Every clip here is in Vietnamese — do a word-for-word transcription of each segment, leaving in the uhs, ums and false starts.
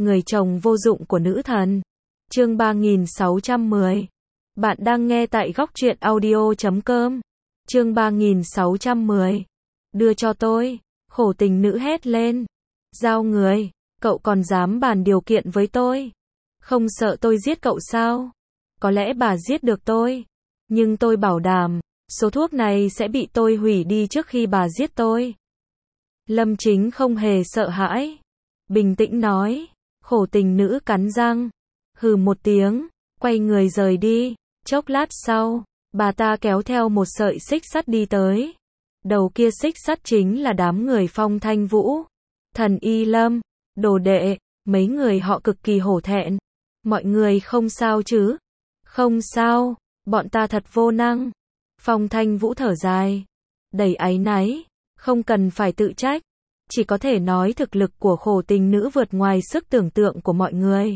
người chồng vô dụng của nữ thần. Chương ba nghìn sáu trăm mười. Bạn đang nghe tại góc truyện audio chấm com. Chương ba nghìn sáu trăm mười. Đưa cho tôi. Khổ tình nữ hét lên. Giao người, cậu còn dám bàn điều kiện với tôi? Không sợ tôi giết cậu sao? Có lẽ bà giết được tôi, nhưng tôi bảo đảm, số thuốc này sẽ bị tôi hủy đi trước khi bà giết tôi. Lâm Chính không hề sợ hãi, bình tĩnh nói. Khổ tình nữ cắn răng, hừ một tiếng, quay người rời đi. Chốc lát sau, bà ta kéo theo một sợi xích sắt đi tới. Đầu kia xích sắt chính là đám người Phong Thanh Vũ, Thần Y Lâm, đồ đệ, mấy người họ cực kỳ hổ thẹn. Mọi người không sao chứ? Không sao, bọn ta thật vô năng. Phong Thanh Vũ thở dài, đầy áy náy, không cần phải tự trách, chỉ có thể nói thực lực của khổ tình nữ vượt ngoài sức tưởng tượng của mọi người.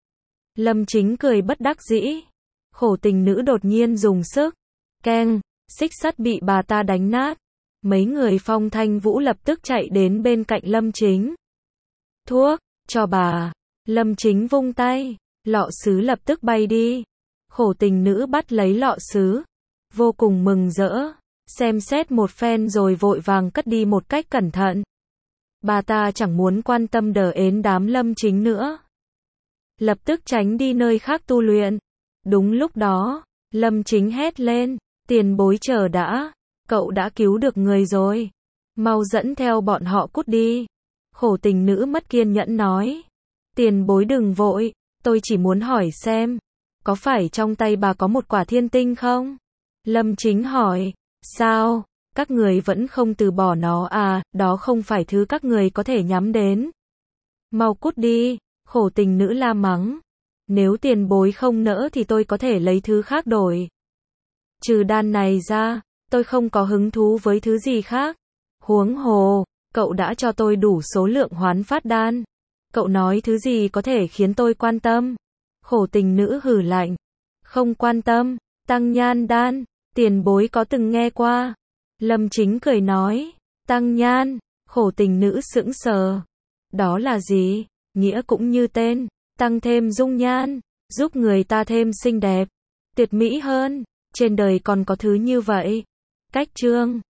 Lâm Chính cười bất đắc dĩ, khổ tình nữ đột nhiên dùng sức, keng, xích sắt bị bà ta đánh nát. Mấy người Phong Thanh Vũ lập tức chạy đến bên cạnh Lâm Chính. Thuốc, cho bà. Lâm Chính vung tay, lọ sứ lập tức bay đi. Khổ tình nữ bắt lấy lọ sứ, vô cùng mừng rỡ, xem xét một phen rồi vội vàng cất đi một cách cẩn thận. Bà ta chẳng muốn quan tâm đờ ến đám Lâm Chính nữa, lập tức tránh đi nơi khác tu luyện. Đúng lúc đó, Lâm Chính hét lên, tiền bối chờ đã, cậu đã cứu được người rồi, mau dẫn theo bọn họ cút đi. Khổ tình nữ mất kiên nhẫn nói, tiền bối đừng vội, tôi chỉ muốn hỏi xem, có phải trong tay bà có một quả thiên tinh không? Lâm Chính hỏi, sao, các người vẫn không từ bỏ nó à, đó không phải thứ các người có thể nhắm đến. Mau cút đi, khổ tình nữ la mắng, nếu tiền bối không nỡ thì tôi có thể lấy thứ khác đổi. Trừ đan này ra, tôi không có hứng thú với thứ gì khác. Huống hồ, cậu đã cho tôi đủ số lượng hoán phát đan. Cậu nói thứ gì có thể khiến tôi quan tâm? Khổ tình nữ hừ lạnh. Không quan tâm, tăng nhan đan, tiền bối có từng nghe qua? Lâm Chính cười nói, tăng nhan, khổ tình nữ sững sờ. Đó là gì? Nghĩa cũng như tên, tăng thêm dung nhan, giúp người ta thêm xinh đẹp, tuyệt mỹ hơn. Trên đời còn có thứ như vậy? Cách chương